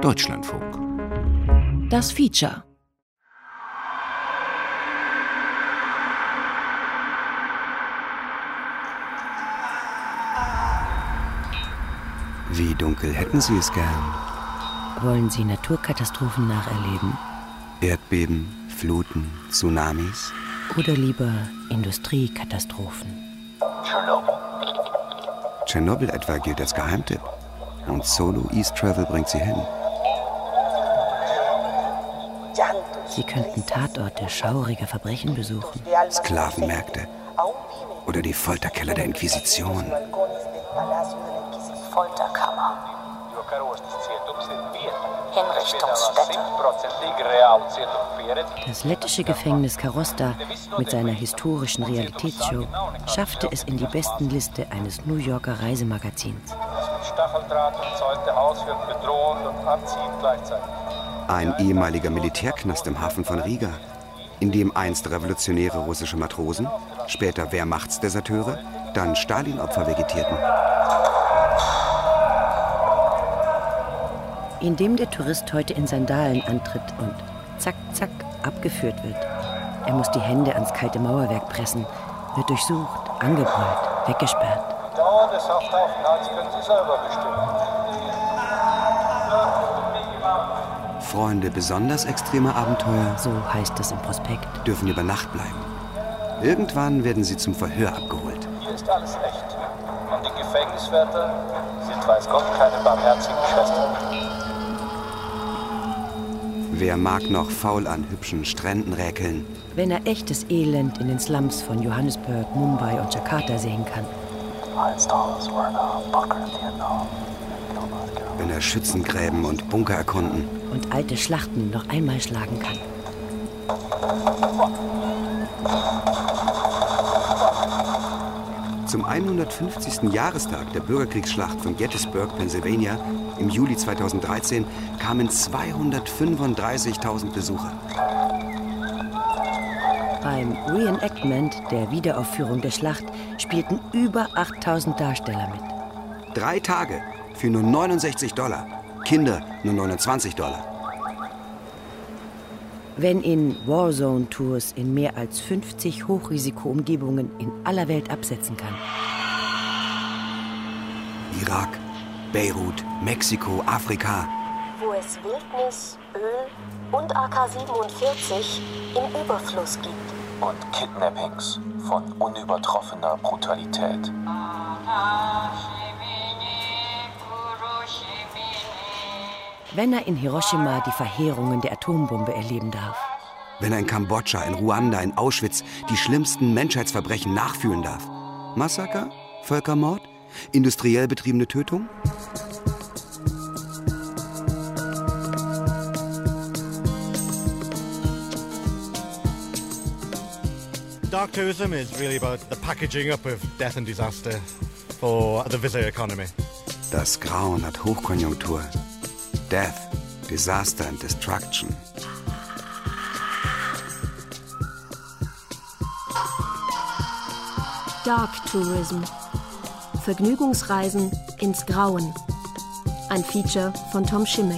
Deutschlandfunk. Das Feature. Wie dunkel hätten Sie es gern? Wollen Sie Naturkatastrophen nacherleben? Erdbeben, Fluten, Tsunamis? Oder lieber Industriekatastrophen? Tschernobyl etwa gilt als Geheimtipp. Und Solo East Travel bringt Sie hin. Sie könnten Tatorte schauriger Verbrechen besuchen. Sklavenmärkte. Oder die Folterkeller der Inquisition. Folterkammer. Hinrichtungsstätte. Das lettische Gefängnis Karosta mit seiner historischen Realitätsshow schaffte es in die Bestenliste eines New Yorker Reisemagazins. Ein ehemaliger Militärknast im Hafen von Riga, in dem einst revolutionäre russische Matrosen, später Wehrmachtsdeserteure, dann Stalin-Opfer vegetierten. In dem der Tourist heute in Sandalen antritt und zack, zack abgeführt wird. Er muss die Hände ans kalte Mauerwerk pressen, wird durchsucht, angebrüllt, weggesperrt. Die Dauer des Haftaufenthalts können Sie selber bestimmen. Freunde besonders extremer Abenteuer, So heißt es im Prospekt. dürfen über Nacht bleiben. Irgendwann werden sie zum Verhör abgeholt. Hier ist alles echt. Und die Gefängniswärter sind, weiß Gott, keine barmherzigen Schwestern. Wer mag noch faul an hübschen Stränden räkeln, Wenn er echtes Elend in den Slums von Johannesburg, Mumbai und Jakarta sehen kann. wenn er Schützengräben und Bunker erkunden, Und alte Schlachten noch einmal schlagen kann. Zum 150. Jahrestag der Bürgerkriegsschlacht von Gettysburg, Pennsylvania, im Juli 2013 kamen 235.000 Besucher. Beim Reenactment der Wiederaufführung der Schlacht spielten über 8.000 Darsteller mit. 3 Tage für nur $69. Kinder nur $29. Wenn in Warzone-Tours in mehr als 50 Hochrisikoumgebungen in aller Welt absetzen kann. Irak, Beirut, Mexiko, Afrika. Wo es Wildnis, Öl und AK-47 im Überfluss gibt. Und Kidnappings von unübertroffener Brutalität. Wenn er in Hiroshima die Verheerungen der Atombombe erleben darf. Wenn er in Kambodscha, in Ruanda, in Auschwitz die schlimmsten Menschheitsverbrechen nachfühlen darf. Massaker? Völkermord? Industriell betriebene Tötung? Dark tourism is really about the packaging up of death and disaster for the visitor economy. Das Grauen hat Hochkonjunktur. Death, Disaster and Destruction. Dark Tourism. Vergnügungsreisen ins Grauen. Ein Feature von Tom Schimmick.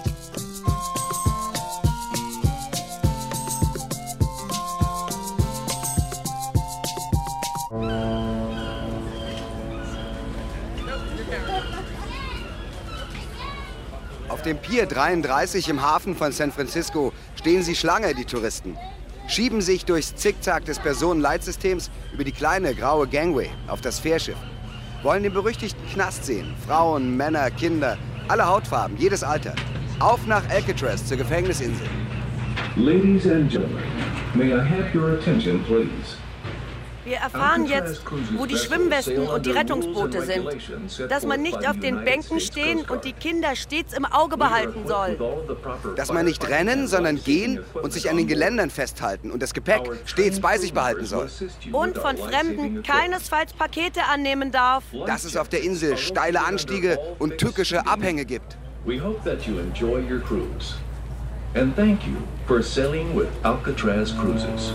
Auf dem Pier 33 im Hafen von San Francisco stehen sie Schlange, die Touristen. Schieben sich durchs Zickzack des Personenleitsystems über die kleine graue Gangway auf das Fährschiff. Wollen den berüchtigten Knast sehen. Frauen, Männer, Kinder, alle Hautfarben, jedes Alter. Auf nach Alcatraz zur Gefängnisinsel. Ladies and gentlemen, may I have your attention, please? Wir erfahren jetzt, wo die Schwimmwesten und die Rettungsboote sind. Dass man nicht auf den Bänken stehen und die Kinder stets im Auge behalten soll. Dass man nicht rennen, sondern gehen und sich an den Geländern festhalten und das Gepäck stets bei sich behalten soll. Und von Fremden keinesfalls Pakete annehmen darf. Dass es auf der Insel steile Anstiege und tückische Abhänge gibt. We hope that you enjoy your cruise. And thank you for sailing with Alcatraz Cruises.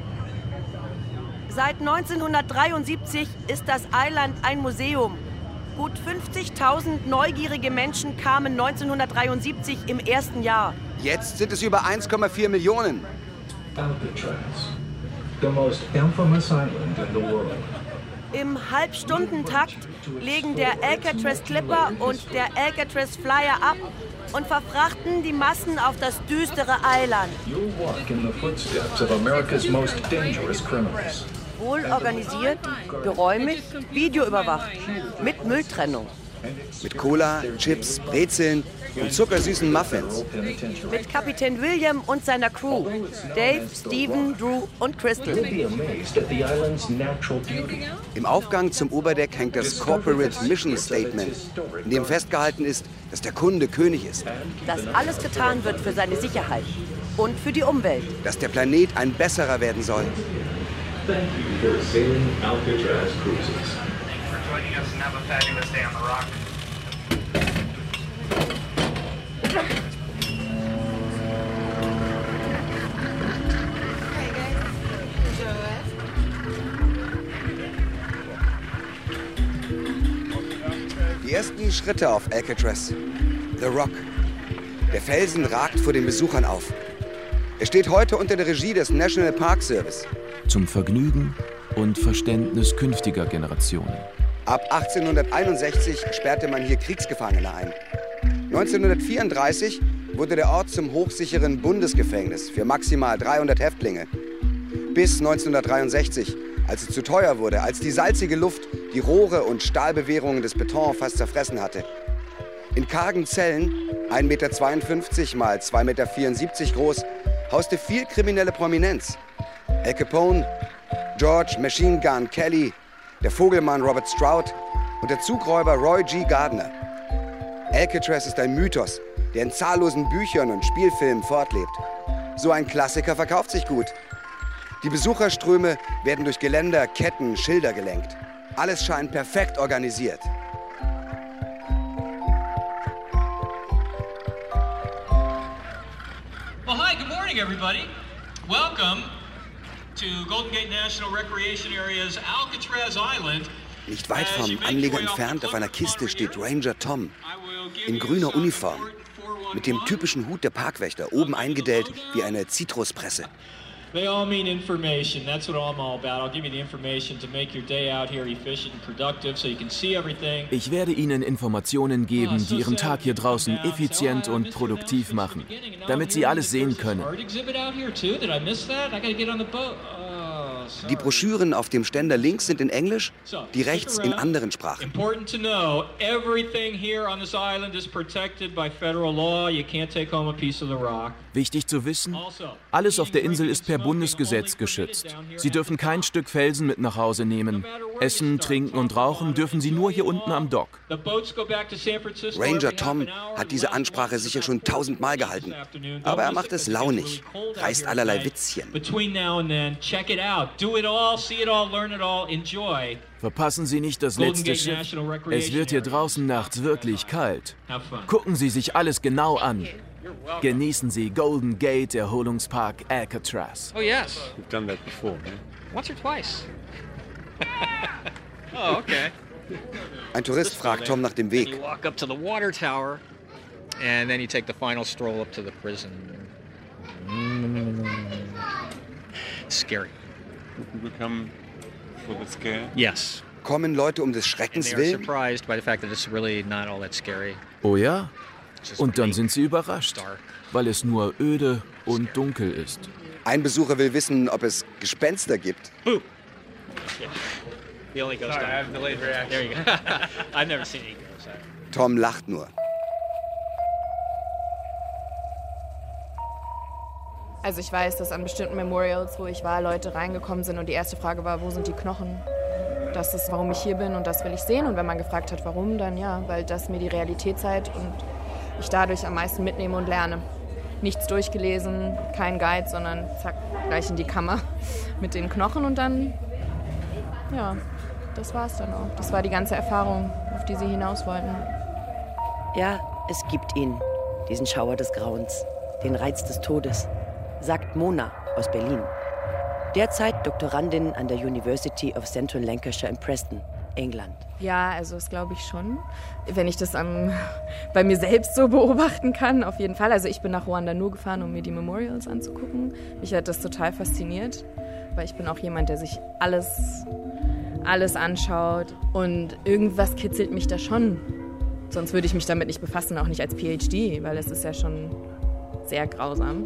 Seit 1973 ist das Eiland ein Museum. Gut 50.000 neugierige Menschen kamen 1973 im ersten Jahr. Jetzt sind es über 1,4 Millionen. Alcatraz, the most infamous island in the world. Im Halbstundentakt legen der Alcatraz Clipper und der Alcatraz Flyer ab und verfrachten die Massen auf das düstere Eiland. You'll walk in the footsteps of America's most dangerous criminals. Wohl organisiert, geräumig, videoüberwacht, mit Mülltrennung. Mit Cola, Chips, Brezeln und zuckersüßen Muffins. Mit Kapitän William und seiner Crew. Dave, Steven, Drew und Crystal. Im Aufgang zum Oberdeck hängt das Corporate Mission Statement, in dem festgehalten ist, dass der Kunde König ist. Dass alles getan wird für seine Sicherheit und für die Umwelt. Dass der Planet ein besserer werden soll. Thank you for sailing Alcatraz Cruises. Thanks for joining us and have a fabulous day on the rock. Die ersten Schritte auf Alcatraz. The Rock. Der Felsen ragt vor den Besuchern auf. Er steht heute unter der Regie des National Park Service. Zum Vergnügen und Verständnis künftiger Generationen. Ab 1861 sperrte man hier Kriegsgefangene ein. 1934 wurde der Ort zum hochsicheren Bundesgefängnis für maximal 300 Häftlinge. Bis 1963, als es zu teuer wurde, als die salzige Luft die Rohre und Stahlbewehrungen des Beton fast zerfressen hatte. In kargen Zellen, 1,52 Meter mal 2,74 Meter groß, hauste viel kriminelle Prominenz. Al Capone, George Machine Gun Kelly, der Vogelmann Robert Stroud und der Zugräuber Roy G. Gardner. Alcatraz ist ein Mythos, der in zahllosen Büchern und Spielfilmen fortlebt. So ein Klassiker verkauft sich gut. Die Besucherströme werden durch Geländer, Ketten, Schilder gelenkt. Alles scheint perfekt organisiert. Well, hi, good morning, everybody. Welcome to Golden Gate National Recreation Area's Alcatraz Island. Nicht weit vom Anleger entfernt auf einer Kiste steht Ranger Tom in grüner Uniform mit dem typischen Hut der Parkwächter, oben eingedellt wie eine Zitruspresse. They all mean information. That's what I'm all about. I'll give you the information to make your day out here efficient and productive so you can see everything. Ich werde Ihnen Informationen geben, die Ihren Tag hier draußen effizient und produktiv machen, damit Sie alles sehen können. Die Broschüren auf dem Ständer links sind in Englisch, die rechts in anderen Sprachen. Important to know, everything here on this island is protected by federal law. You can't take home a piece of the rock. Wichtig zu wissen, alles auf der Insel ist per Bundesgesetz geschützt. Sie dürfen kein Stück Felsen mit nach Hause nehmen. Essen, trinken und rauchen dürfen Sie nur hier unten am Dock. Ranger Tom hat diese Ansprache sicher schon 1000-mal gehalten. Aber er macht es launig, reißt allerlei Witzchen. Verpassen Sie nicht das letzte Schiff. Es wird hier draußen nachts wirklich kalt. Gucken Sie sich alles genau an. Genießen Sie Golden Gate Erholungspark Alcatraz. Oh yes. We've done that before, man. Once or twice. Oh, okay. Ein Tourist fragt Tom nach dem Weg. You walk up to the water tower and then you take the final stroll up to the prison. Scary. People come for the scare? Yes. Kommen Leute um des Schreckens willen? Surprised by the fact that it's really not all that scary. Oh ja? Und dann sind sie überrascht, weil es nur öde und dunkel ist. Ein Besucher will wissen, ob es Gespenster gibt. The only ghost. Sorry, I have delayed reaction. There you go. I've never seen any ghosts. Tom lacht nur. Also ich weiß, dass an bestimmten Memorials, wo ich war, Leute reingekommen sind und die erste Frage war, wo sind die Knochen? Das ist, warum ich hier bin und das will ich sehen. Und wenn man gefragt hat, warum, dann ja, weil das mir die Realität zeigt und ich dadurch am meisten mitnehme und lerne. Nichts durchgelesen, kein Guide, sondern zack, gleich in die Kammer mit den Knochen und dann, ja, das war's dann auch. Das war die ganze Erfahrung, auf die sie hinaus wollten. Ja, es gibt ihn, diesen Schauer des Grauens, den Reiz des Todes, sagt Mona aus Berlin. Derzeit Doktorandin an der University of Central Lancashire in Preston. England. Ja, also das glaube ich schon. Wenn ich das bei mir selbst so beobachten kann, auf jeden Fall. Also ich bin nach Ruanda nur gefahren, um mir die Memorials anzugucken. Mich hat das total fasziniert, weil ich bin auch jemand, der sich alles anschaut. Und irgendwas kitzelt mich da schon. Sonst würde ich mich damit nicht befassen, auch nicht als PhD, weil es ist ja schon sehr grausam.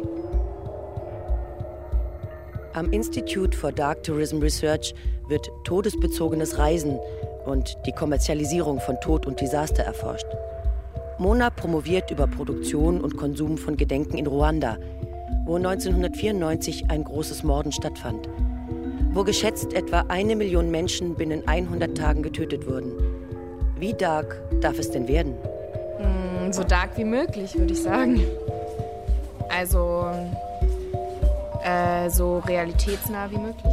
Am Institute for Dark Tourism Research wird todesbezogenes Reisen und die Kommerzialisierung von Tod und Desaster erforscht. Mona promoviert über Produktion und Konsum von Gedenken in Ruanda, wo 1994 ein großes Morden stattfand, wo geschätzt etwa 1 Million Menschen binnen 100 Tagen getötet wurden. Wie dark darf es denn werden? So dark wie möglich, würde ich sagen. Also so realitätsnah wie möglich.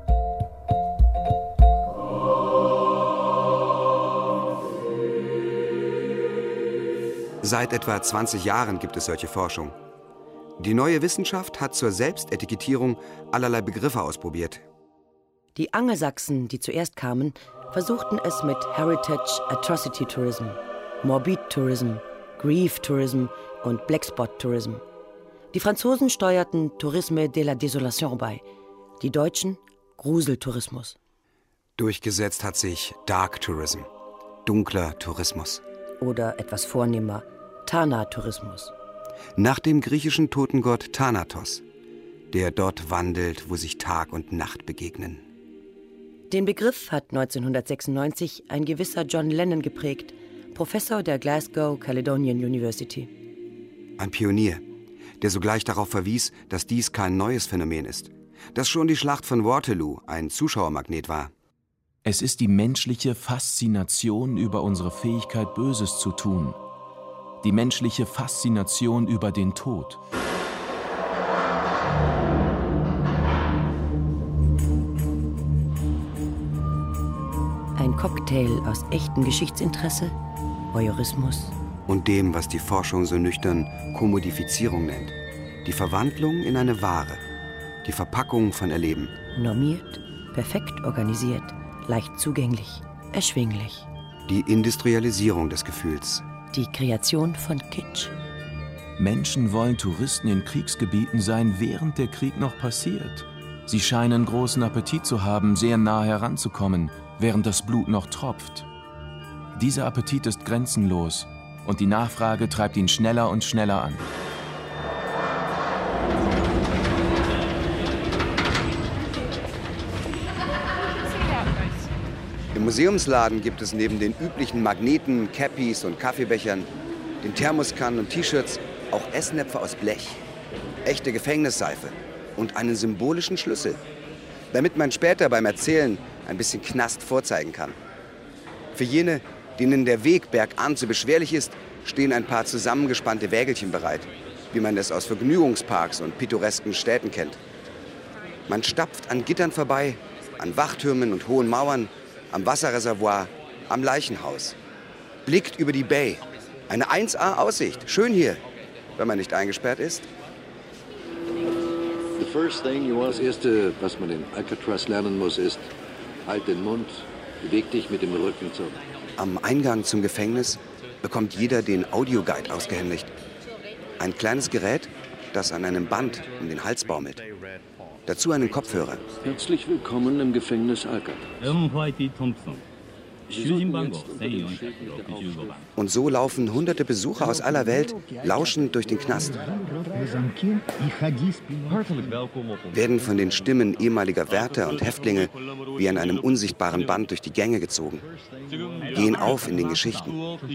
Seit etwa 20 Jahren gibt es solche Forschung. Die neue Wissenschaft hat zur Selbstetikettierung allerlei Begriffe ausprobiert. Die Angelsachsen, die zuerst kamen, versuchten es mit Heritage Atrocity Tourism, Morbid Tourism, Grief Tourism und Blackspot Tourism. Die Franzosen steuerten Tourisme de la Désolation bei, die Deutschen Gruseltourismus. Durchgesetzt hat sich Dark Tourism, dunkler Tourismus. Oder etwas vornehmer, Thanatourismus. Nach dem griechischen Totengott Thanatos, der dort wandelt, wo sich Tag und Nacht begegnen. Den Begriff hat 1996 ein gewisser John Lennon geprägt, Professor der Glasgow Caledonian University. Ein Pionier, der sogleich darauf verwies, dass dies kein neues Phänomen ist, dass schon die Schlacht von Waterloo ein Zuschauermagnet war. Es ist die menschliche Faszination über unsere Fähigkeit, Böses zu tun. Die menschliche Faszination über den Tod. Ein Cocktail aus echtem Geschichtsinteresse, Voyeurismus und dem, was die Forschung so nüchtern Kommodifizierung nennt. Die Verwandlung in eine Ware, die Verpackung von Erleben. Normiert, perfekt organisiert, leicht zugänglich, erschwinglich. Die Industrialisierung des Gefühls. Die Kreation von Kitsch. Menschen wollen Touristen in Kriegsgebieten sein, während der Krieg noch passiert. Sie scheinen großen Appetit zu haben, sehr nah heranzukommen, während das Blut noch tropft. Dieser Appetit ist grenzenlos und die Nachfrage treibt ihn schneller und schneller an. Im Museumsladen gibt es neben den üblichen Magneten, Cappies und Kaffeebechern, den Thermoskannen und T-Shirts auch Essnäpfe aus Blech, echte Gefängnisseife und einen symbolischen Schlüssel, damit man später beim Erzählen ein bisschen Knast vorzeigen kann. Für jene, denen der Weg bergan zu beschwerlich ist, stehen ein paar zusammengespannte Wägelchen bereit, wie man es aus Vergnügungsparks und pittoresken Städten kennt. Man stapft an Gittern vorbei, an Wachtürmen und hohen Mauern, am Wasserreservoir, am Leichenhaus. Blickt über die Bay. Eine 1A-Aussicht. Schön hier, wenn man nicht eingesperrt ist. Das Erste, was man in Alcatraz lernen muss, ist, halt den Mund, beweg dich mit dem Rücken zur Wand. Am Eingang zum Gefängnis bekommt jeder den Audioguide ausgehändigt. Ein kleines Gerät, das an einem Band um den Hals baumelt. Dazu einen Kopfhörer. Herzlich willkommen im Gefängnis Alcatraz. Und so laufen hunderte Besucher aus aller Welt lauschend durch den Knast. Werden von den Stimmen ehemaliger Wärter und Häftlinge wie an einem unsichtbaren Band durch die Gänge gezogen. Gehen auf in den Geschichten.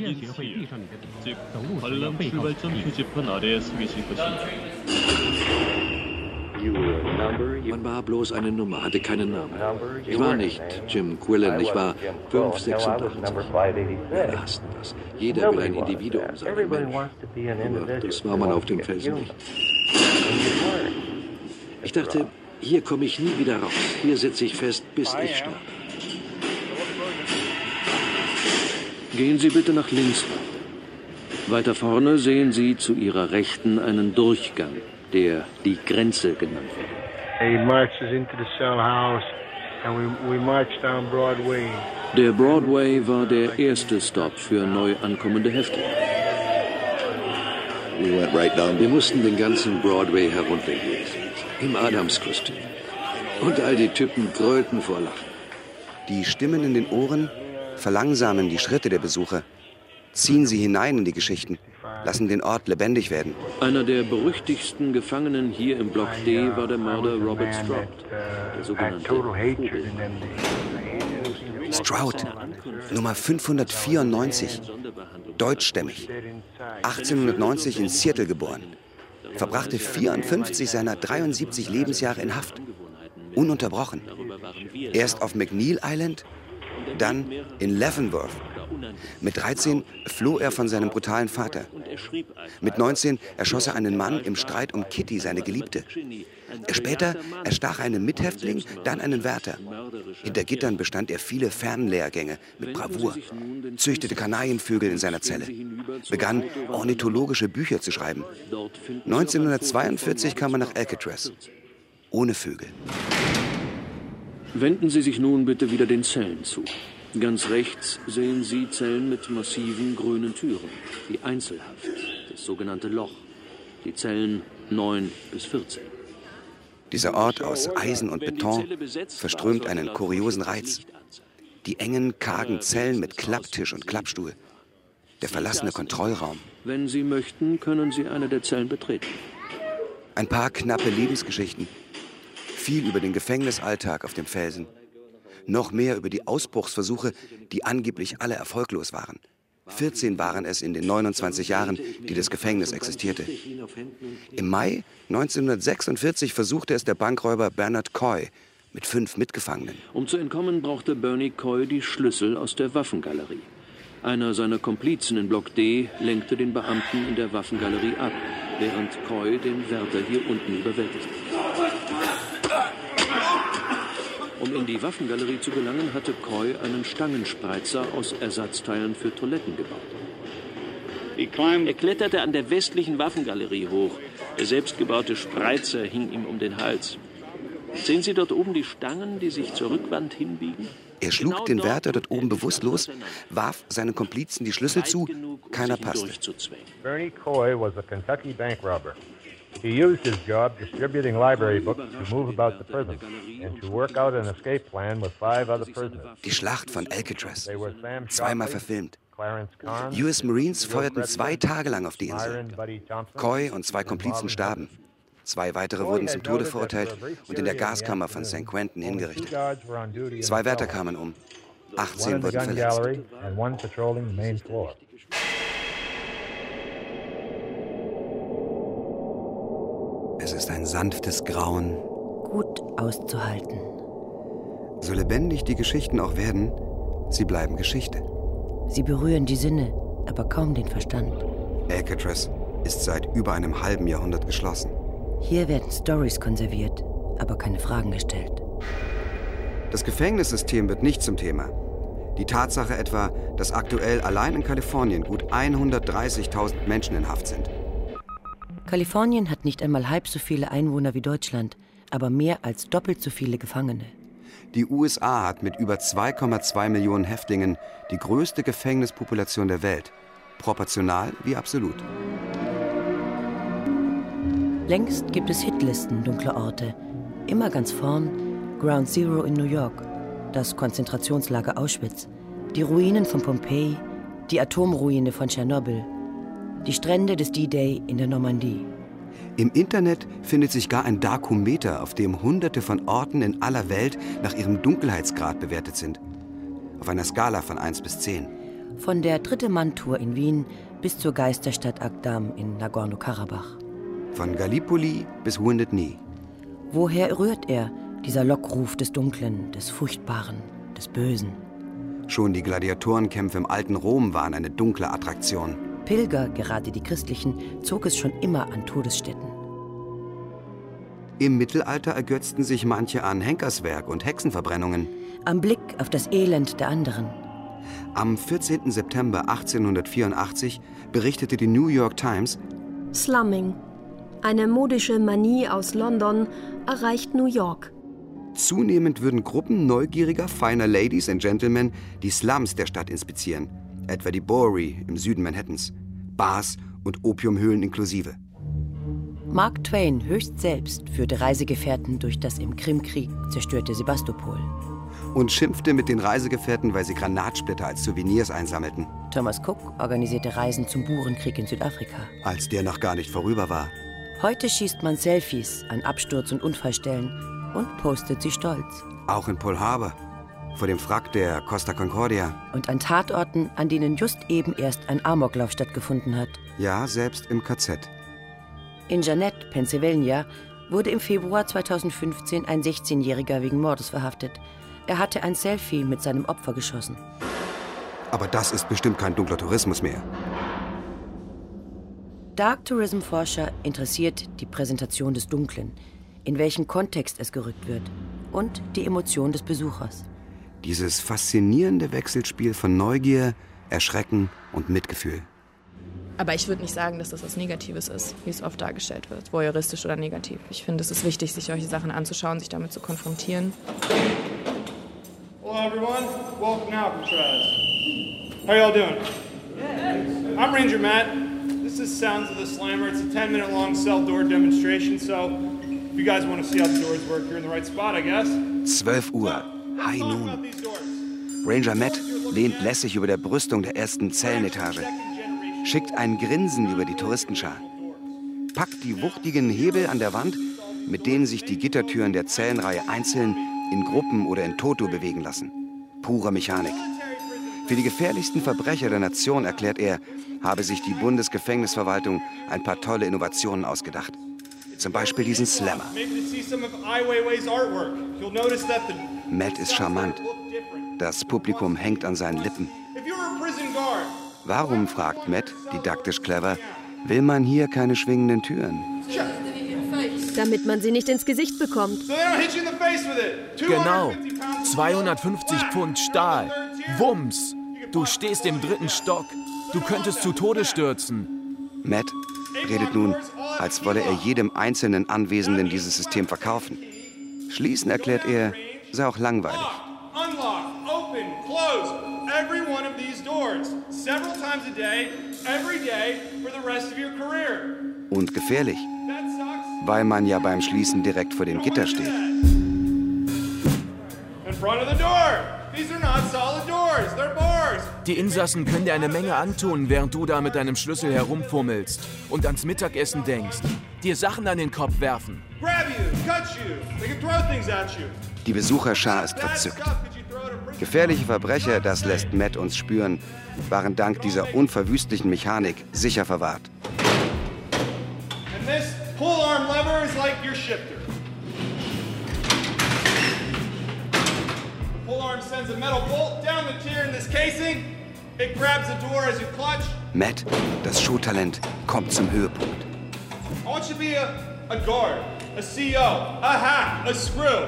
Man war bloß eine Nummer, hatte keinen Namen. Ich war nicht Jim Quillen, ich war 586. Wir hassten das. Jeder will ein Individuum sein. Aber das war man auf dem Felsen nicht. Ich dachte, hier komme ich nie wieder raus. Hier sitze ich fest, bis ich sterbe. Gehen Sie bitte nach links. Weiter vorne sehen Sie zu Ihrer Rechten einen Durchgang, der die Grenze genannt wird. He marches into the cell house and we march down Broadway Der Broadway war der erste Stopp für neu ankommende Häftlinge. Wir mussten den ganzen Broadway heruntergehen, im Adamskostüm. Und all die Typen grölten vor Lachen. Die Stimmen in den Ohren verlangsamen die Schritte der Besucher, ziehen sie hinein in die Geschichten, lassen den Ort lebendig werden. Einer der berüchtigsten Gefangenen hier im Block D war der Mörder Robert Stroud, der sogenannte Stroud, Nummer 594, deutschstämmig, 1890 in Seattle geboren, verbrachte 54 seiner 73 Lebensjahre in Haft, ununterbrochen. Erst auf McNeil Island, dann in Leavenworth. Mit 13 floh er von seinem brutalen Vater. Mit 19 erschoss er einen Mann im Streit um Kitty, seine Geliebte. Später erstach er einen Mithäftling, dann einen Wärter. Hinter Gittern bestand er viele Fernlehrgänge mit Bravour, züchtete Kanarienvögel in seiner Zelle, begann ornithologische Bücher zu schreiben. 1942 kam er nach Alcatraz, ohne Vögel. Wenden Sie sich nun bitte wieder den Zellen zu. Ganz rechts sehen Sie Zellen mit massiven grünen Türen, die Einzelhaft, das sogenannte Loch, die Zellen 9 bis 14. Dieser Ort aus Eisen und Beton verströmt einen kuriosen Reiz. Die engen, kargen Zellen mit Klapptisch und Klappstuhl. Der verlassene Kontrollraum. Wenn Sie möchten, können Sie eine der Zellen betreten. Ein paar knappe Lebensgeschichten. Viel über den Gefängnisalltag auf dem Felsen. Noch mehr über die Ausbruchsversuche, die angeblich alle erfolglos waren. 14 waren es in den 29 Jahren, die das Gefängnis existierte. Im Mai 1946 versuchte es der Bankräuber Bernard Coy mit 5 Mitgefangenen. Um zu entkommen, brauchte Bernie Coy die Schlüssel aus der Waffengalerie. Einer seiner Komplizen in Block D lenkte den Beamten in der Waffengalerie ab, während Coy den Wärter hier unten überwältigte. Um in die Waffengalerie zu gelangen, hatte Coy einen Stangenspreizer aus Ersatzteilen für Toiletten gebaut. Er kletterte an der westlichen Waffengalerie hoch. Der selbstgebaute Spreizer hing ihm um den Hals. Sehen Sie dort oben die Stangen, die sich zur Rückwand hinbiegen? Er schlug den Wärter dort oben bewusstlos, warf seinen Komplizen die Schlüssel zu, keiner passte. Bernie Coy was a Kentucky bank robber. He used his job distributing library books to move about the prison and to work out an escape plan with 5 other prisoners. Die Schlacht von Alcatraz, zweimal verfilmt. US Marines feuerten 2 Tage lang auf die Insel. Coy und 2 Komplizen starben. 2 weitere wurden zum Tode verurteilt und in der Gaskammer von St. Quentin hingerichtet. 2 Wärter kamen um, 18 wurden verletzt. Es ist ein sanftes Grauen. Gut auszuhalten. So lebendig die Geschichten auch werden, sie bleiben Geschichte. Sie berühren die Sinne, aber kaum den Verstand. Alcatraz ist seit über einem halben Jahrhundert geschlossen. Hier werden Storys konserviert, aber keine Fragen gestellt. Das Gefängnissystem wird nicht zum Thema. Die Tatsache etwa, dass aktuell allein in Kalifornien gut 130.000 Menschen in Haft sind. Kalifornien hat nicht einmal halb so viele Einwohner wie Deutschland, aber mehr als doppelt so viele Gefangene. Die USA hat mit über 2,2 Millionen Häftlingen die größte Gefängnispopulation der Welt. Proportional wie absolut. Längst gibt es Hitlisten dunkler Orte. Immer ganz vorn Ground Zero in New York, das Konzentrationslager Auschwitz, die Ruinen von Pompeji, die Atomruine von Tschernobyl, die Strände des D-Day in der Normandie. Im Internet findet sich gar ein Darkometer, auf dem Hunderte von Orten in aller Welt nach ihrem Dunkelheitsgrad bewertet sind. Auf einer Skala von 1 bis 10. Von der 3. Mann-Tour in Wien bis zur Geisterstadt Agdam in Nagorno-Karabach. Von Gallipoli bis Wounded Knee. Woher rührt er, dieser Lockruf des Dunklen, des Furchtbaren, des Bösen? Schon die Gladiatorenkämpfe im alten Rom waren eine dunkle Attraktion. Pilger, gerade die christlichen, zog es schon immer an Todesstätten. Im Mittelalter ergötzten sich manche an Henkerswerk und Hexenverbrennungen. Am Blick auf das Elend der anderen. Am 14. September 1884 berichtete die New York Times: Slumming. Eine modische Manie aus London erreicht New York. Zunehmend würden Gruppen neugieriger, feiner Ladies and Gentlemen die Slums der Stadt inspizieren, etwa die Bowery im Süden Manhattans, Bars und Opiumhöhlen inklusive. Mark Twain höchst selbst führte Reisegefährten durch das im Krimkrieg zerstörte Sebastopol. Und schimpfte mit den Reisegefährten, weil sie Granatsplitter als Souvenirs einsammelten. Thomas Cook organisierte Reisen zum Burenkrieg in Südafrika. Als der noch gar nicht vorüber war. Heute schießt man Selfies an Absturz- und Unfallstellen und postet sie stolz. Auch in Pearl Harbor, vor dem Wrack der Costa Concordia. Und an Tatorten, an denen just eben erst ein Amoklauf stattgefunden hat. Ja, selbst im KZ. In Jeannette, Pennsylvania, wurde im Februar 2015 ein 16-Jähriger wegen Mordes verhaftet. Er hatte ein Selfie mit seinem Opfer geschossen. Aber das ist bestimmt kein dunkler Tourismus mehr. Dark Tourism-Forscher interessiert die Präsentation des Dunklen, in welchem Kontext es gerückt wird und die Emotion des Besuchers. Dieses faszinierende Wechselspiel von Neugier, Erschrecken und Mitgefühl. Aber ich würde nicht sagen, dass das was Negatives ist, wie es oft dargestellt wird, voyeuristisch oder negativ. Ich finde, es ist wichtig, sich solche Sachen anzuschauen, sich damit zu konfrontieren. Hello everyone, welcome to Alcatraz. How y'all doing? I'm Ranger Matt. This is Sounds of the Slammer. It's a 10-minute long cell door demonstration, so if you guys want to see how the doors work, you're in the right spot, I guess. 12 Uhr, High Noon. Ranger Matt lehnt lässig über der Brüstung der ersten Zellenetage, schickt ein Grinsen über die Touristenschar, packt die wuchtigen Hebel an der Wand, mit denen sich die Gittertüren der Zellenreihe einzeln in Gruppen oder in Toto bewegen lassen. Pure Mechanik. Für die gefährlichsten Verbrecher der Nation, erklärt er, habe sich die Bundesgefängnisverwaltung ein paar tolle Innovationen ausgedacht. Zum Beispiel diesen Slammer. Matt ist charmant. Das Publikum hängt an seinen Lippen. Warum, fragt Matt, didaktisch clever, will man hier keine schwingenden Türen? Damit man sie nicht ins Gesicht bekommt. Genau. 250 Pfund Stahl. Wumms. Du stehst im 3. Stock. Du könntest zu Tode stürzen. Matt redet nun, als wolle er jedem einzelnen Anwesenden dieses System verkaufen. Schließen, erklärt er, sei auch langweilig. Every one of these doors, several times a day, every day for the rest of your career. Und gefährlich, weil man ja beim Schließen direkt vor dem Gitter steht. In front of the door. These are not solid doors, they're bars. Die Insassen können dir eine Menge antun, während du da mit deinem Schlüssel herumfummelst und ans Mittagessen denkst, dir Sachen an den Kopf werfen. Grab you, cut you, they can throw things at you. Die Besucherschar ist verzückt. Gefährliche Verbrecher, das lässt Matt uns spüren, waren dank dieser unverwüstlichen Mechanik sicher verwahrt. And this pull-arm lever is like your shifter. The pull-arm sends a metal bolt down the tier in this casing. It grabs the door as you clutch. Matt, das Showtalent, kommt zum Höhepunkt. I want you to be a guard, a CO, a hack, a screw.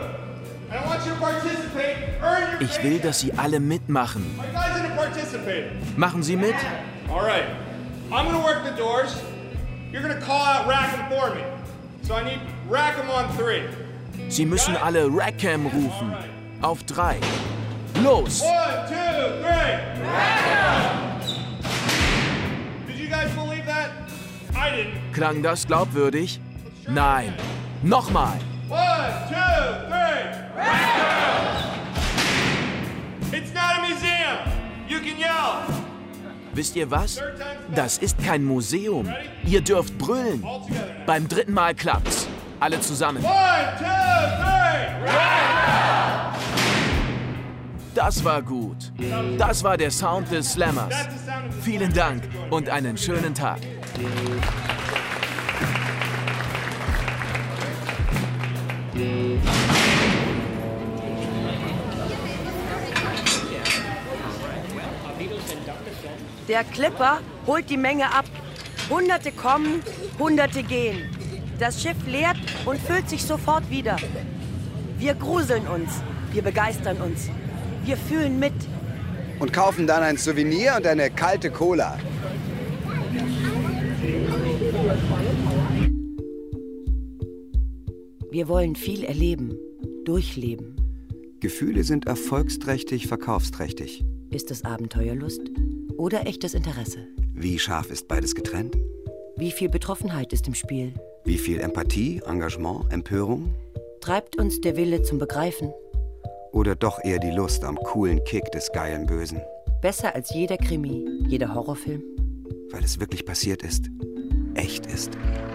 Ich will, dass Sie alle mitmachen. Machen Sie mit? Alright. I'm gonna work the doors. You're gonna call out Rackham for me. So I need Rackham on 3. Sie müssen alle Rackham rufen. Auf 3. Los! 1, 2, 3. Rackham! Did you guys believe that? I didn't. Klang das glaubwürdig? Nein. Nochmal. 1, 2, 3. It's not a museum. You can yell. Wisst ihr was? Das ist kein Museum. Ihr dürft brüllen. Beim 3. Mal klappt's. Alle zusammen. 1, 2, 3. Das war gut. Das war der Sound des Slammers. Vielen Dank und einen schönen Tag. Der Clipper holt die Menge ab. Hunderte kommen, Hunderte gehen. Das Schiff leert und füllt sich sofort wieder. Wir gruseln uns, wir begeistern uns, wir fühlen mit. Und kaufen dann ein Souvenir und eine kalte Cola. Wir wollen viel erleben. durchleben. Gefühle sind erfolgsträchtig, verkaufsträchtig. Ist es Abenteuerlust oder echtes Interesse? Wie scharf ist beides getrennt? Wie viel Betroffenheit ist im Spiel? Wie viel Empathie, Engagement, Empörung? Treibt uns der Wille zum Begreifen? Oder doch eher die Lust am coolen Kick des geilen Bösen? Besser als jeder Krimi, jeder Horrorfilm? Weil es wirklich passiert ist. Echt ist.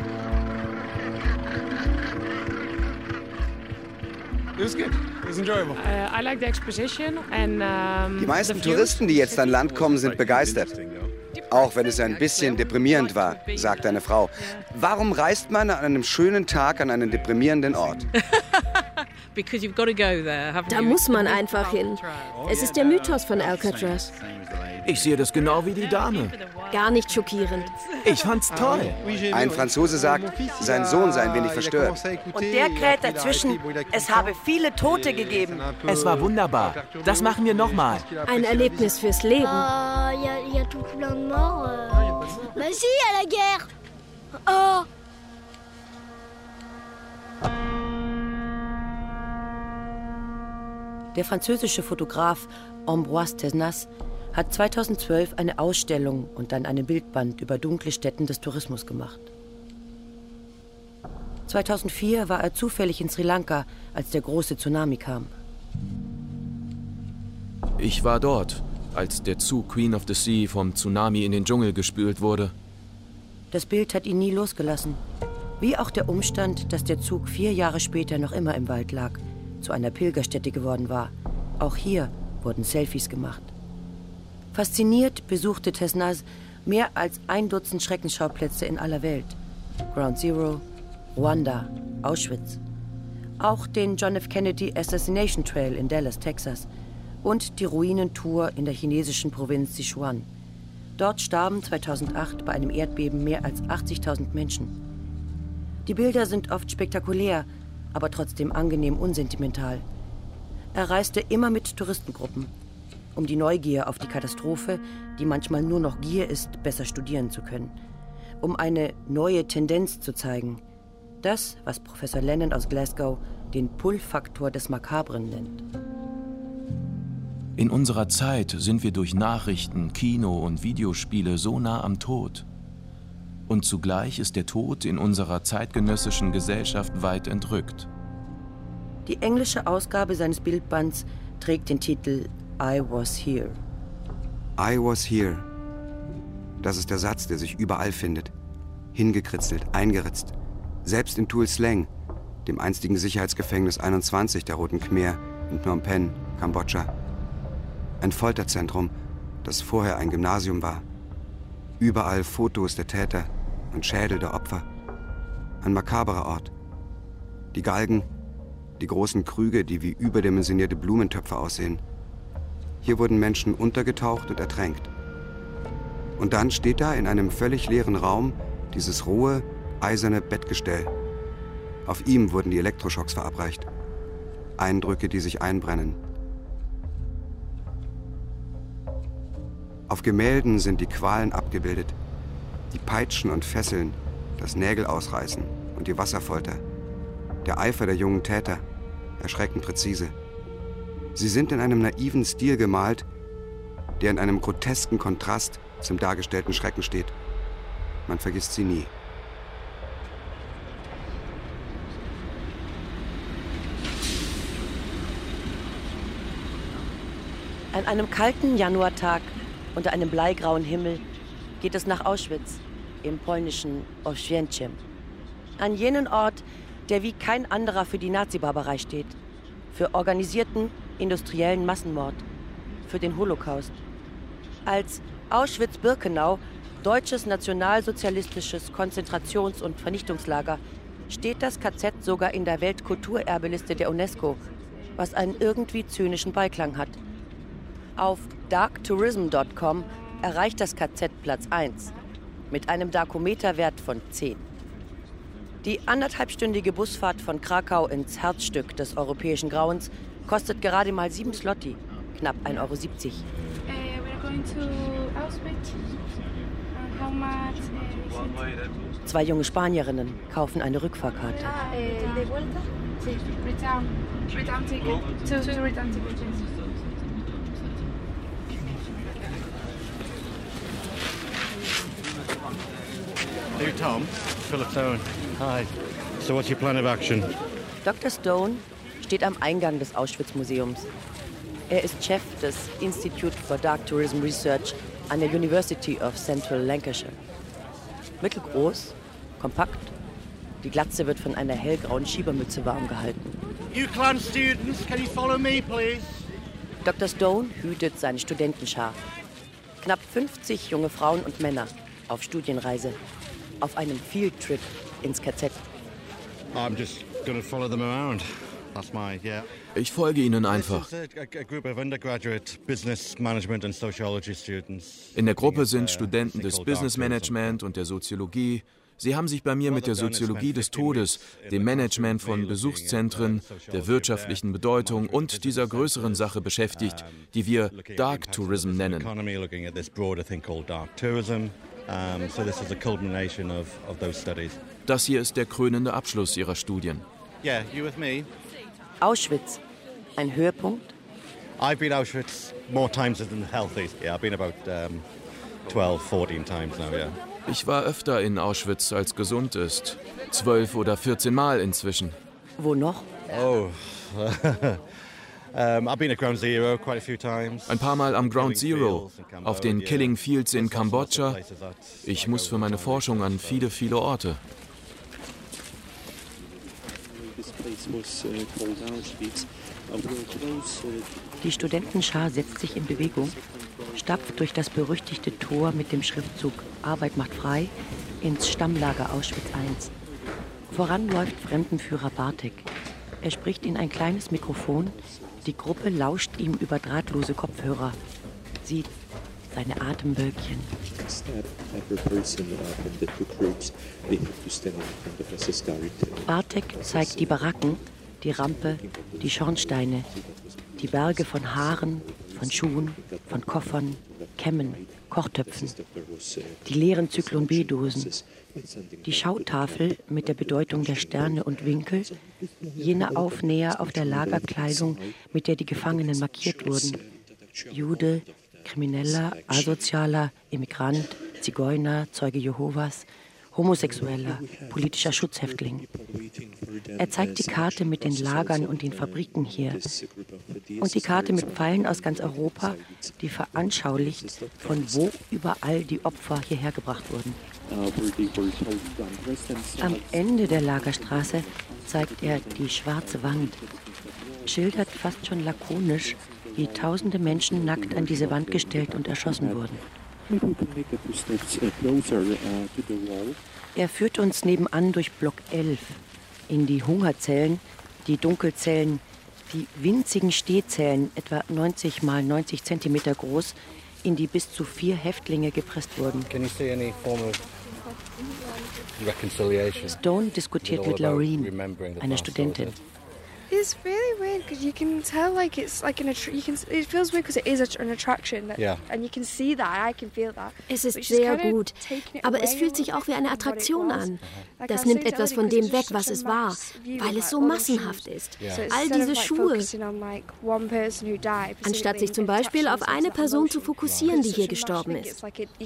It was good. It was enjoyable. I like the exposition and die meisten Touristen, die jetzt an Land kommen, sind begeistert. Auch wenn es ein bisschen deprimierend war, sagt eine Frau. Warum reist man an einem schönen Tag an einen deprimierenden Ort? Da muss man einfach hin. Es ist der Mythos von Alcatraz. Ich sehe das genau wie die Dame. Gar nicht schockierend. Ich fand's toll. Ein Franzose sagt, sein Sohn sei ein wenig verstört. Und der kräht dazwischen, es habe viele Tote gegeben. Es war wunderbar. Das machen wir nochmal. Ein Erlebnis fürs Leben. Y a tout plein de morts. Mais si, y a la guerre. Oh. Der französische Fotograf Ambroise Tesnas hat 2012 eine Ausstellung und dann einen Bildband über dunkle Stätten des Tourismus gemacht. 2004 war er zufällig in Sri Lanka, als der große Tsunami kam. Ich war dort, als der Zug Queen of the Sea vom Tsunami in den Dschungel gespült wurde. Das Bild hat ihn nie losgelassen. Wie auch der Umstand, dass der Zug 4 Jahre später noch immer im Wald lag, zu einer Pilgerstätte geworden war. Auch hier wurden Selfies gemacht. Fasziniert besuchte Tesnas mehr als 1 Dutzend Schreckensschauplätze in aller Welt. Ground Zero, Ruanda, Auschwitz. Auch den John F. Kennedy Assassination Trail in Dallas, Texas. Und die Ruinentour in der chinesischen Provinz Sichuan. Dort starben 2008 bei einem Erdbeben mehr als 80.000 Menschen. Die Bilder sind oft spektakulär, aber trotzdem angenehm unsentimental. Er reiste immer mit Touristengruppen, um die Neugier auf die Katastrophe, die manchmal nur noch Gier ist, besser studieren zu können. Um eine neue Tendenz zu zeigen. Das, was Professor Lennon aus Glasgow den Pull-Faktor des Makabren nennt. In unserer Zeit sind wir durch Nachrichten, Kino und Videospiele so nah am Tod. Und zugleich ist der Tod in unserer zeitgenössischen Gesellschaft weit entrückt. Die englische Ausgabe seines Bildbands trägt den Titel I Was Here. I was here. Das ist der Satz, der sich überall findet. Hingekritzelt, eingeritzt. Selbst in Tuol Sleng, dem einstigen Sicherheitsgefängnis 21 der Roten Khmer in Phnom Penh, Kambodscha. Ein Folterzentrum, das vorher ein Gymnasium war. Überall Fotos der Täter und Schädel der Opfer. Ein makaberer Ort. Die Galgen, die großen Krüge, die wie überdimensionierte Blumentöpfe aussehen. Hier wurden Menschen untergetaucht und ertränkt. Und dann steht da in einem völlig leeren Raum dieses rohe, eiserne Bettgestell. Auf ihm wurden die Elektroschocks verabreicht. Eindrücke, die sich einbrennen. Auf Gemälden sind die Qualen abgebildet. Die Peitschen und Fesseln, das Nägel ausreißen und die Wasserfolter. Der Eifer der jungen Täter, erschreckend präzise. Sie sind in einem naiven Stil gemalt, der in einem grotesken Kontrast zum dargestellten Schrecken steht. Man vergisst sie nie. An einem kalten Januartag unter einem bleigrauen Himmel geht es nach Auschwitz, im polnischen Oświęcim. An jenen Ort, der wie kein anderer für die Nazi-Barbarei steht. Für organisierten, industriellen Massenmord. Für den Holocaust. Als Auschwitz-Birkenau, deutsches nationalsozialistisches Konzentrations- und Vernichtungslager, steht das KZ sogar in der Weltkulturerbeliste der UNESCO, was einen irgendwie zynischen Beiklang hat. Auf darktourism.com erreicht das KZ Platz 1 mit einem Darkometerwert von 10. Die 1,5-stündige Busfahrt von Krakau ins Herzstück des europäischen Grauens kostet gerade mal 7 Zloty, knapp 1,70 €. We're going to Auschwitz. How much 2 junge Spanierinnen kaufen eine Rückfahrkarte. Hey Tom, Philip Stone. Hi. So what's your plan of action? Dr. Stone steht am Eingang des Auschwitz-Museums. Er ist Chef des Institute for Dark Tourism Research an der University of Central Lancashire. Mittelgroß, kompakt, die Glatze wird von einer hellgrauen Schiebermütze warm gehalten. UCLan students, can you follow me, please? Dr. Stone hütet seine Studentenschar. Knapp 50 junge Frauen und Männer auf Studienreise, auf einem Fieldtrip ins KZ. I'm just gonna follow them around. That's my, yeah. Ich folge ihnen einfach. In der Gruppe sind Studenten des Business Management und der Soziologie. Sie haben sich bei mir mit der Soziologie des Todes, dem Management von Besuchszentren, der wirtschaftlichen Bedeutung und dieser größeren Sache beschäftigt, die wir Dark Tourism nennen. Das hier ist der krönende Abschluss ihrer Studien. Auschwitz, ein Höhepunkt? I've been Auschwitz more times than healthy. Yeah, I've been about 12, 14 times now, yeah. Ich war öfter in Auschwitz, als gesund ist. 12 oder 14 Mal inzwischen. Wo noch? Oh, I've been at Ground Zero quite a few times. Ein paar Mal am Ground Zero, auf den Killing Fields in Kambodscha. Ich muss für meine Forschung an viele, viele Orte. Die Studentenschar setzt sich in Bewegung, stapft durch das berüchtigte Tor mit dem Schriftzug Arbeit macht frei ins Stammlager Auschwitz I. Voran läuft Fremdenführer Bartek. Er spricht in ein kleines Mikrofon. Die Gruppe lauscht ihm über drahtlose Kopfhörer, sieht seine Atemwölkchen. Bartek zeigt die Baracken, die Rampe, die Schornsteine, die Berge von Haaren, von Schuhen, von Koffern, Kämmen, Kochtöpfen, die leeren Zyklon B-Dosen, die Schautafel mit der Bedeutung der Sterne und Winkel, jene Aufnäher auf der Lagerkleidung, mit der die Gefangenen markiert wurden. Jude, Krimineller, Asozialer, Immigrant, Zigeuner, Zeuge Jehovas, Homosexueller, politischer Schutzhäftling. Er zeigt die Karte mit den Lagern und den Fabriken hier. Und die Karte mit Pfeilen aus ganz Europa, die veranschaulicht, von wo überall die Opfer hierher gebracht wurden. Am Ende der Lagerstraße zeigt er die schwarze Wand, schildert fast schon lakonisch, wie tausende Menschen nackt an diese Wand gestellt und erschossen wurden. Er führt uns nebenan durch Block 11 in die Hungerzellen, die Dunkelzellen, die winzigen Stehzellen, etwa 90 mal 90 Zentimeter groß, in die bis zu 4 Häftlinge gepresst wurden. Stone diskutiert mit Laureen, einer Studentin. It's really weird because you can tell like it's like it feels weird because it is an attraction and you can see that, I can feel that. Es ist sehr gut, aber es fühlt sich auch wie eine Attraktion an. Das nimmt etwas von dem weg, was es war, weil es so massenhaft ist. All diese Schuhe. Anstatt sich zum Beispiel auf eine Person zu fokussieren, die hier gestorben ist.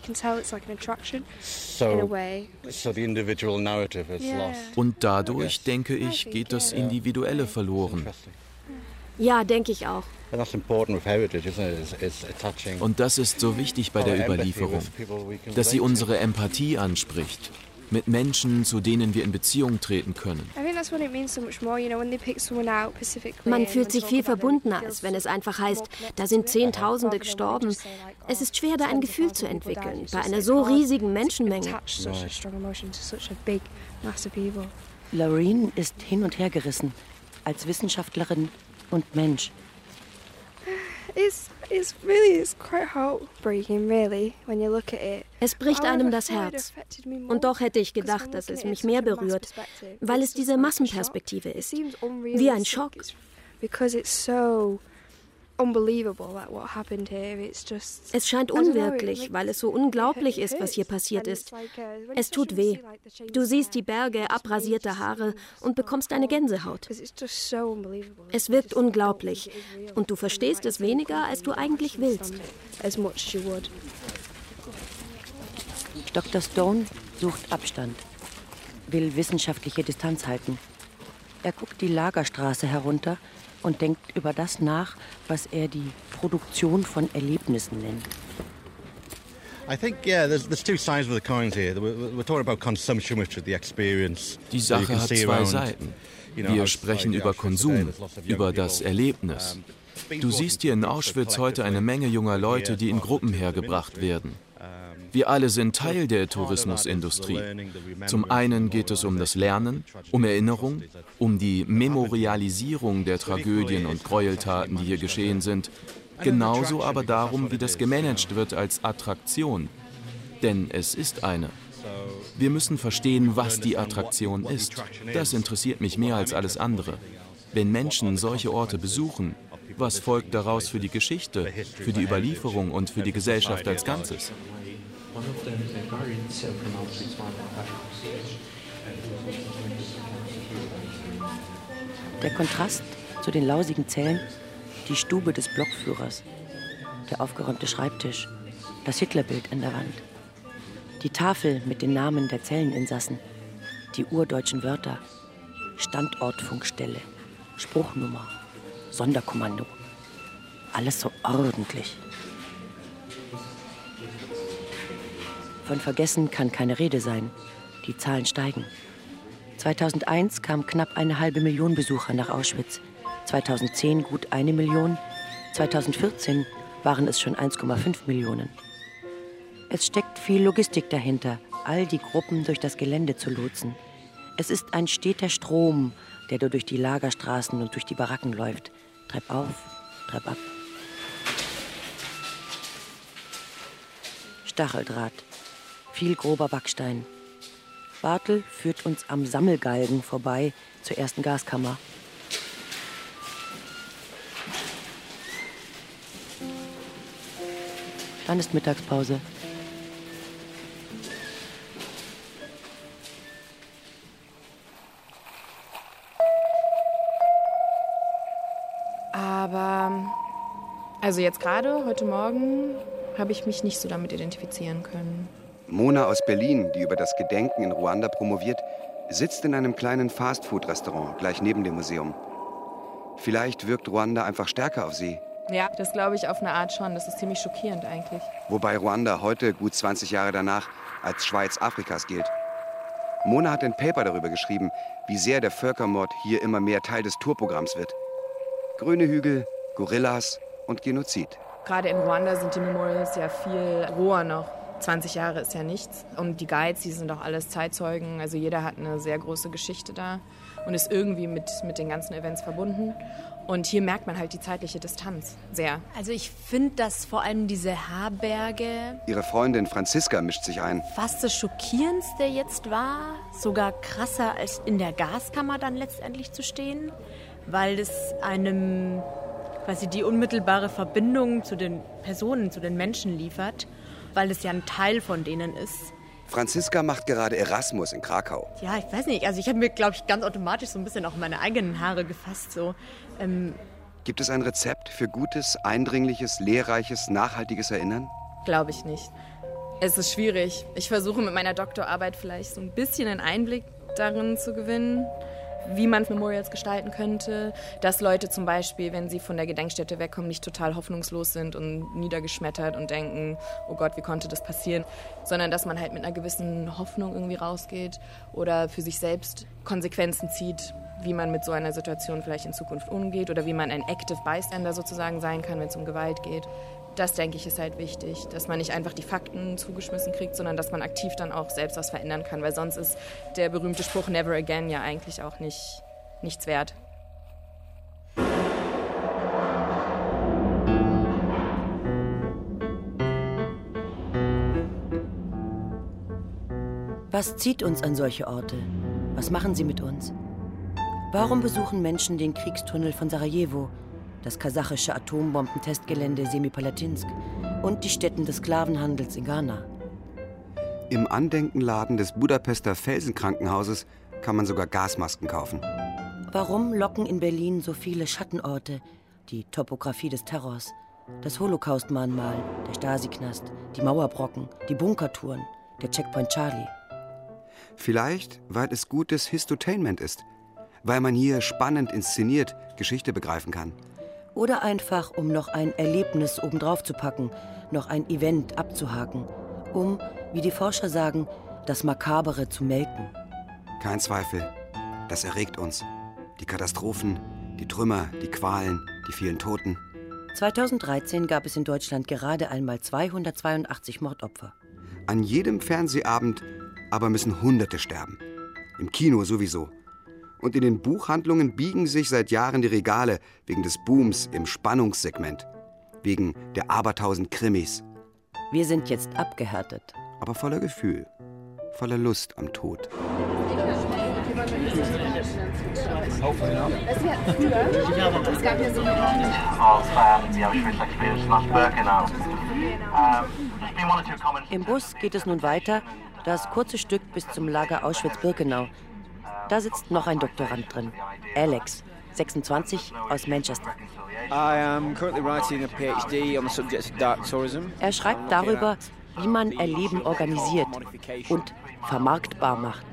Und dadurch, denke ich, geht das Individuelle verloren. Ja, denke ich auch. Und das ist so wichtig bei der Überlieferung, dass sie unsere Empathie anspricht. Mit Menschen, zu denen wir in Beziehung treten können. Man fühlt sich viel verbundener, als wenn es einfach heißt, da sind Zehntausende gestorben. Es ist schwer, da ein Gefühl zu entwickeln, bei einer so riesigen Menschenmenge. Laureen ist hin und her gerissen, als Wissenschaftlerin und Mensch. Es bricht einem das Herz. Und doch hätte ich gedacht, dass es mich mehr berührt, weil es diese Massenperspektive ist. Wie ein Schock. Es scheint unwirklich, weil es so unglaublich ist, was hier passiert ist. Es tut weh. Du siehst die Berge abrasierter Haare und bekommst eine Gänsehaut. Es wirkt unglaublich und du verstehst es weniger, als du eigentlich willst. Dr. Stone sucht Abstand, will wissenschaftliche Distanz halten. Er guckt die Lagerstraße herunter und denkt über das nach, was er die Produktion von Erlebnissen nennt. I think, yeah, there's two sides of the coin here. We're talking about consumption, which is the experience. Die Sache hat zwei Seiten. Wir sprechen über Konsum, über das Erlebnis. Du siehst hier in Auschwitz heute eine Menge junger Leute, die in Gruppen hergebracht werden. Wir alle sind Teil der Tourismusindustrie. Zum einen geht es um das Lernen, um Erinnerung, um die Memorialisierung der Tragödien und Gräueltaten, die hier geschehen sind. Genauso aber darum, wie das gemanagt wird als Attraktion. Denn es ist eine. Wir müssen verstehen, was die Attraktion ist. Das interessiert mich mehr als alles andere. Wenn Menschen solche Orte besuchen, was folgt daraus für die Geschichte, für die Überlieferung und für die Gesellschaft als Ganzes? Der Kontrast zu den lausigen Zellen, die Stube des Blockführers, der aufgeräumte Schreibtisch, das Hitlerbild an der Wand, die Tafel mit den Namen der Zelleninsassen, die urdeutschen Wörter, Standortfunkstelle, Spruchnummer, Sonderkommando. Alles so ordentlich. Von Vergessen kann keine Rede sein. Die Zahlen steigen. 2001 kamen knapp 1,5 Million Besucher nach Auschwitz. 2010 gut 1 Million. 2014 waren es schon 1,5 Millionen. Es steckt viel Logistik dahinter, all die Gruppen durch das Gelände zu lotsen. Es ist ein steter Strom, der durch die Lagerstraßen und durch die Baracken läuft. Treib auf, treib ab. Stacheldraht. Viel grober Backstein. Bartel führt uns am Sammelgalgen vorbei zur ersten Gaskammer. Dann ist Mittagspause. Aber, also jetzt gerade, heute Morgen, habe ich mich nicht so damit identifizieren können. Mona aus Berlin, die über das Gedenken in Ruanda promoviert, sitzt in einem kleinen Fastfood-Restaurant gleich neben dem Museum. Vielleicht wirkt Ruanda einfach stärker auf sie. Ja, das glaube ich auf eine Art schon. Das ist ziemlich schockierend eigentlich. Wobei Ruanda heute, gut 20 Jahre danach, als Schweiz Afrikas gilt. Mona hat ein Paper darüber geschrieben, wie sehr der Völkermord hier immer mehr Teil des Tourprogramms wird. Grüne Hügel, Gorillas und Genozid. Gerade in Ruanda sind die Memorials ja viel roher noch. 20 Jahre ist ja nichts. Und die Guides, die sind auch alles Zeitzeugen. Also jeder hat eine sehr große Geschichte da und ist irgendwie mit den ganzen Events verbunden. Und hier merkt man halt die zeitliche Distanz sehr. Also ich finde, dass vor allem diese Herberge... Ihre Freundin Franziska mischt sich ein. ...fast das Schockierendste jetzt war. Sogar krasser als in der Gaskammer dann letztendlich zu stehen. Weil es einem quasi die unmittelbare Verbindung zu den Personen, zu den Menschen liefert. Weil es ja ein Teil von denen ist. Franziska macht gerade Erasmus in Krakau. Ja, ich weiß nicht. Also ich habe mir, glaube ich, ganz automatisch so ein bisschen auch meine eigenen Haare gefasst. So. Gibt es ein Rezept für gutes, eindringliches, lehrreiches, nachhaltiges Erinnern? Glaube ich nicht. Es ist schwierig. Ich versuche mit meiner Doktorarbeit vielleicht so ein bisschen einen Einblick darin zu gewinnen, wie man Memorials gestalten könnte, dass Leute zum Beispiel, wenn sie von der Gedenkstätte wegkommen, nicht total hoffnungslos sind und niedergeschmettert und denken, oh Gott, wie konnte das passieren, sondern dass man halt mit einer gewissen Hoffnung irgendwie rausgeht oder für sich selbst Konsequenzen zieht, wie man mit so einer Situation vielleicht in Zukunft umgeht oder wie man ein Active Bystander sozusagen sein kann, wenn es um Gewalt geht. Das, denke ich, ist halt wichtig, dass man nicht einfach die Fakten zugeschmissen kriegt, sondern dass man aktiv dann auch selbst was verändern kann, weil sonst ist der berühmte Spruch Never Again ja eigentlich auch nichts wert. Was zieht uns an solche Orte? Was machen sie mit uns? Warum besuchen Menschen den Kriegstunnel von Sarajevo, das kasachische Atombombentestgelände Semipalatinsk und die Stätten des Sklavenhandels in Ghana. Im Andenkenladen des Budapester Felsenkrankenhauses kann man sogar Gasmasken kaufen. Warum locken in Berlin so viele Schattenorte? Die Topografie des Terrors, das Holocaust-Mahnmal, der Stasi-Knast, die Mauerbrocken, die Bunkertouren, der Checkpoint Charlie. Vielleicht, weil es gutes Histotainment ist. Weil man hier spannend inszeniert Geschichte begreifen kann. Oder einfach, um noch ein Erlebnis obendrauf zu packen, noch ein Event abzuhaken, um, wie die Forscher sagen, das Makabere zu melken. Kein Zweifel, das erregt uns. Die Katastrophen, die Trümmer, die Qualen, die vielen Toten. 2013 gab es in Deutschland gerade einmal 282 Mordopfer. An jedem Fernsehabend aber müssen Hunderte sterben. Im Kino sowieso. Und in den Buchhandlungen biegen sich seit Jahren die Regale wegen des Booms im Spannungssegment. Wegen der abertausend Krimis. Wir sind jetzt abgehärtet. Aber voller Gefühl. Voller Lust am Tod. Im Bus geht es nun weiter, das kurze Stück bis zum Lager Auschwitz-Birkenau. Da sitzt noch ein Doktorand drin, Alex, 26, aus Manchester. Er schreibt darüber, wie man Erleben organisiert und vermarktbar macht.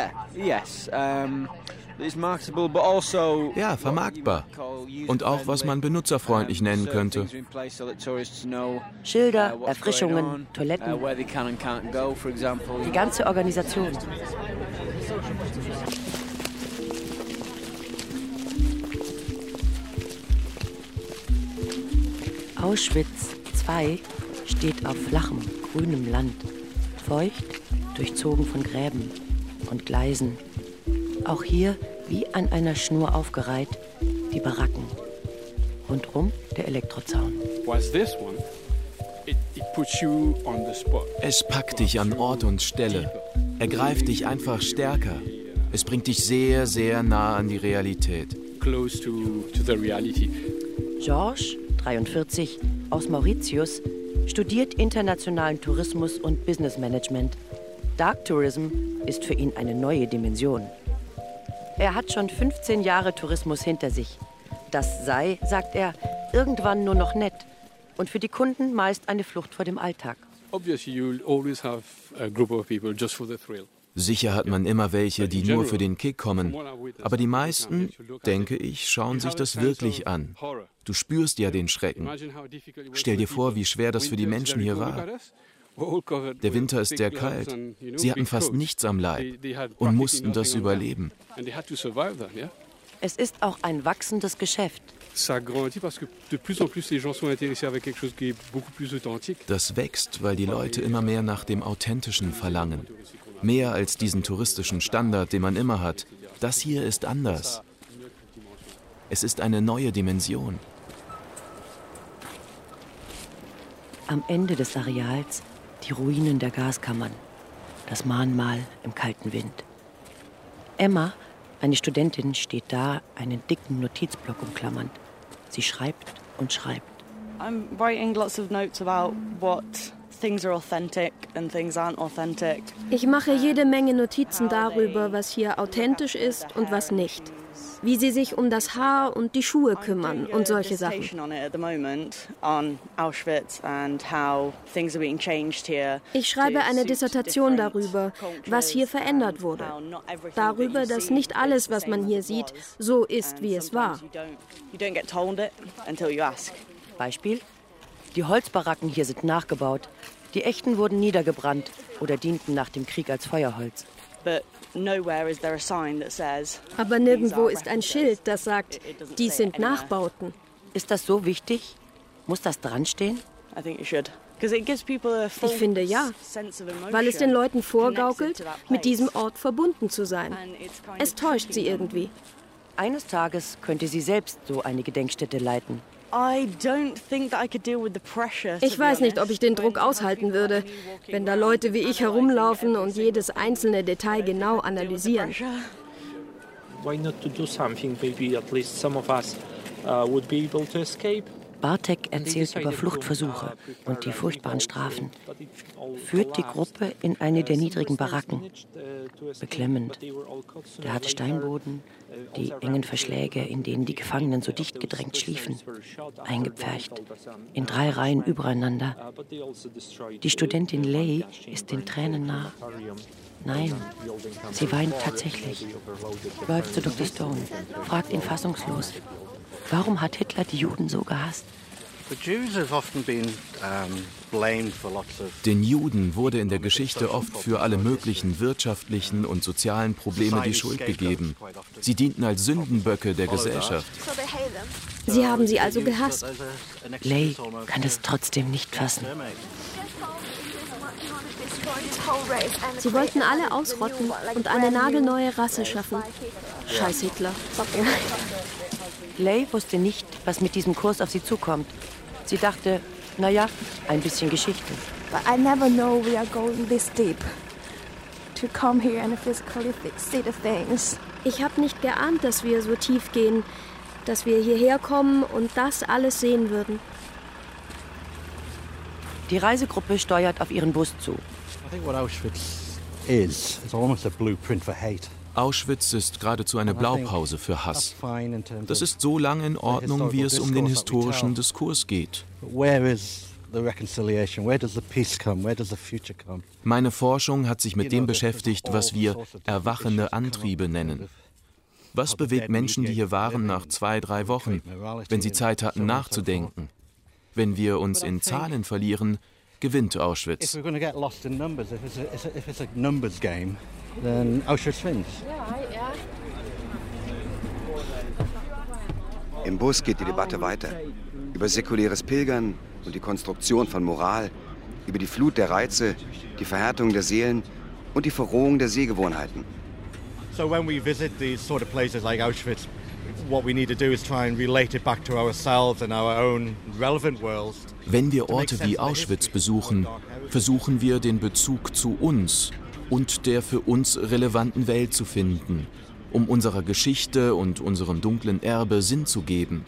Ja, vermarktbar. Und auch, was man benutzerfreundlich nennen könnte. Schilder, Erfrischungen, Toiletten. Die ganze Organisation. Auschwitz II steht auf flachem, grünem Land. Feucht, durchzogen von Gräben und Gleisen. Auch hier, wie an einer Schnur aufgereiht, die Baracken. Rundrum der Elektrozaun. Es packt dich an Ort und Stelle. Ergreift dich einfach stärker. Es bringt dich sehr, sehr nah an die Realität. Georges, 43, aus Mauritius, studiert internationalen Tourismus und Business Management. Dark Tourism ist für ihn eine neue Dimension. Er hat schon 15 Jahre Tourismus hinter sich. Das sei, sagt er, irgendwann nur noch nett und für die Kunden meist eine Flucht vor dem Alltag. Sicher hat man immer welche, die nur für den Kick kommen. Aber die meisten, denke ich, schauen sich das wirklich an. Du spürst ja den Schrecken. Stell dir vor, wie schwer das für die Menschen hier war. Der Winter ist sehr kalt. Sie hatten fast nichts am Leib und mussten das überleben. Es ist auch ein wachsendes Geschäft. Das wächst, weil die Leute immer mehr nach dem Authentischen verlangen. Mehr als diesen touristischen Standard, den man immer hat. Das hier ist anders. Es ist eine neue Dimension. Am Ende des Areals die Ruinen der Gaskammern. Das Mahnmal im kalten Wind. Emma, eine Studentin, steht da, einen dicken Notizblock umklammernd. Sie schreibt und schreibt. I'm writing lots of notes about what things are authentic and things aren't authentic. Ich mache jede Menge Notizen darüber, was hier authentisch ist und was nicht. Wie sie sich um das Haar und die Schuhe kümmern und solche Sachen. Ich schreibe eine Dissertation darüber, was hier verändert wurde. Darüber, dass nicht alles, was man hier sieht, so ist, wie es war. Beispiel: Die Holzbaracken hier sind nachgebaut. Die echten wurden niedergebrannt oder dienten nach dem Krieg als Feuerholz. Aber nirgendwo ist ein Schild, das sagt, dies sind Nachbauten. Ist das so wichtig? Muss das dranstehen? Ich finde ja, weil es den Leuten vorgaukelt, mit diesem Ort verbunden zu sein. Es täuscht sie irgendwie. Eines Tages könnte sie selbst so eine Gedenkstätte leiten. Ich weiß nicht, ob ich den Druck aushalten würde, wenn da Leute wie ich herumlaufen und jedes einzelne Detail genau analysieren. Why not to do something? Maybe at least some of us Bartek erzählt über Fluchtversuche und die furchtbaren Strafen, führt die Gruppe in eine der niedrigen Baracken. Beklemmend. Der harte Steinboden, die engen Verschläge, in denen die Gefangenen so dicht gedrängt schliefen, eingepfercht, in 3 Reihen übereinander. Die Studentin Lei ist den Tränen nah. Nein, sie weint tatsächlich, läuft zu Dr. Stone, fragt ihn fassungslos. Warum hat Hitler die Juden so gehasst? Den Juden wurde in der Geschichte oft für alle möglichen wirtschaftlichen und sozialen Probleme die Schuld gegeben. Sie dienten als Sündenböcke der Gesellschaft. Sie haben sie also gehasst. Lei kann es trotzdem nicht fassen. Sie wollten alle ausrotten und eine nagelneue Rasse schaffen. Scheiß Hitler. Lei wusste nicht, was mit diesem Kurs auf sie zukommt. Sie dachte, naja, ein bisschen Geschichte. But I never know we are going this deep. To come here and physically see the things. Ich habe nicht geahnt, dass wir so tief gehen, dass wir hierher kommen und das alles sehen würden. Die Reisegruppe steuert auf ihren Bus zu. Auschwitz ist geradezu eine Blaupause für Hass. Das ist so lange in Ordnung, wie es um den historischen Diskurs geht. Meine Forschung hat sich mit dem beschäftigt, was wir erwachende Antriebe nennen. Was bewegt Menschen, die hier waren, nach 2, 3 Wochen, wenn sie Zeit hatten, nachzudenken? Wenn wir uns in Zahlen verlieren, gewinnt Auschwitz. Im Bus geht die Debatte weiter. Über säkuläres Pilgern und die Konstruktion von Moral, über die Flut der Reize, die Verhärtung der Seelen und die Verrohung der Sehgewohnheiten. So when we visit these sort of places like Auschwitz, what we need to do is try and relate it back to ourselves and our own relevant worlds. Wenn wir Orte wie Auschwitz besuchen, versuchen wir, den Bezug zu uns und der für uns relevanten Welt zu finden, um unserer Geschichte und unserem dunklen Erbe Sinn zu geben.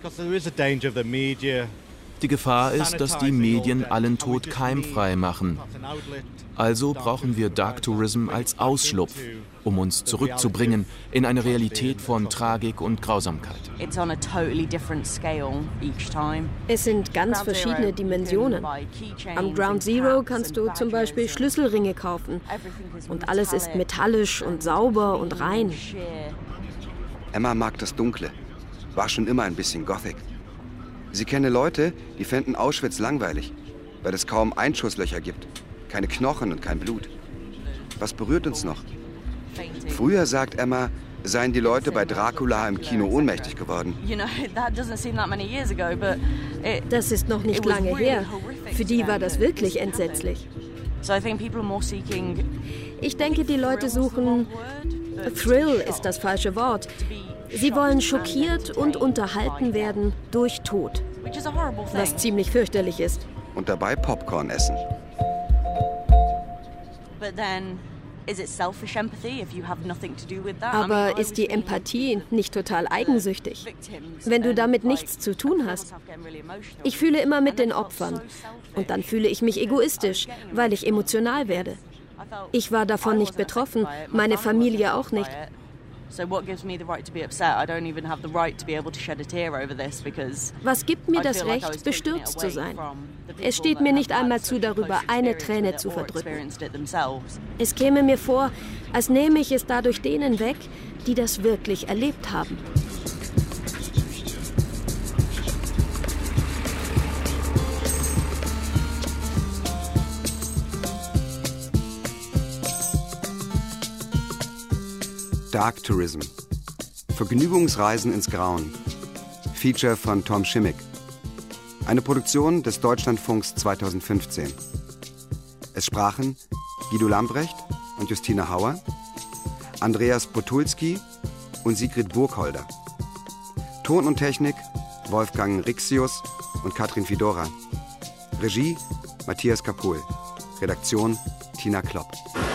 Die Gefahr ist, dass die Medien allen Tod keimfrei machen. Also brauchen wir Dark Tourism als Ausschlupf, um uns zurückzubringen in eine Realität von Tragik und Grausamkeit. Es sind ganz verschiedene Dimensionen. Am Ground Zero kannst du zum Beispiel Schlüsselringe kaufen. Und alles ist metallisch und sauber und rein. Emma mag das Dunkle, war schon immer ein bisschen Gothic. Sie kenne Leute, die fänden Auschwitz langweilig, weil es kaum Einschusslöcher gibt, keine Knochen und kein Blut. Was berührt uns noch? Früher, sagt Emma, seien die Leute bei Dracula im Kino ohnmächtig geworden. Das ist noch nicht lange her. Für die war das wirklich entsetzlich. Ich denke, die Leute suchen... Thrill ist das falsche Wort. Sie wollen schockiert und unterhalten werden durch Tod, was ziemlich fürchterlich ist. Und dabei Popcorn essen. Aber ist die Empathie nicht total eigensüchtig, wenn du damit nichts zu tun hast? Ich fühle immer mit den Opfern und dann fühle ich mich egoistisch, weil ich emotional werde. Ich war davon nicht betroffen, meine Familie auch nicht. Was gibt mir das Recht, bestürzt zu sein? Es steht mir nicht einmal zu, darüber eine Träne zu verdrücken. Es käme mir vor, als nehme ich es dadurch denen weg, die das wirklich erlebt haben. Dark Tourism. Vergnügungsreisen ins Grauen. Feature von Tom Schimmick. Eine Produktion des Deutschlandfunks 2015. Es sprachen Guido Lambrecht und Justina Hauer, Andreas Potulski und Sigrid Burgholder. Ton und Technik Wolfgang Rixius und Katrin Fidora. Regie Matthias Kapohl. Redaktion Tina Klopp.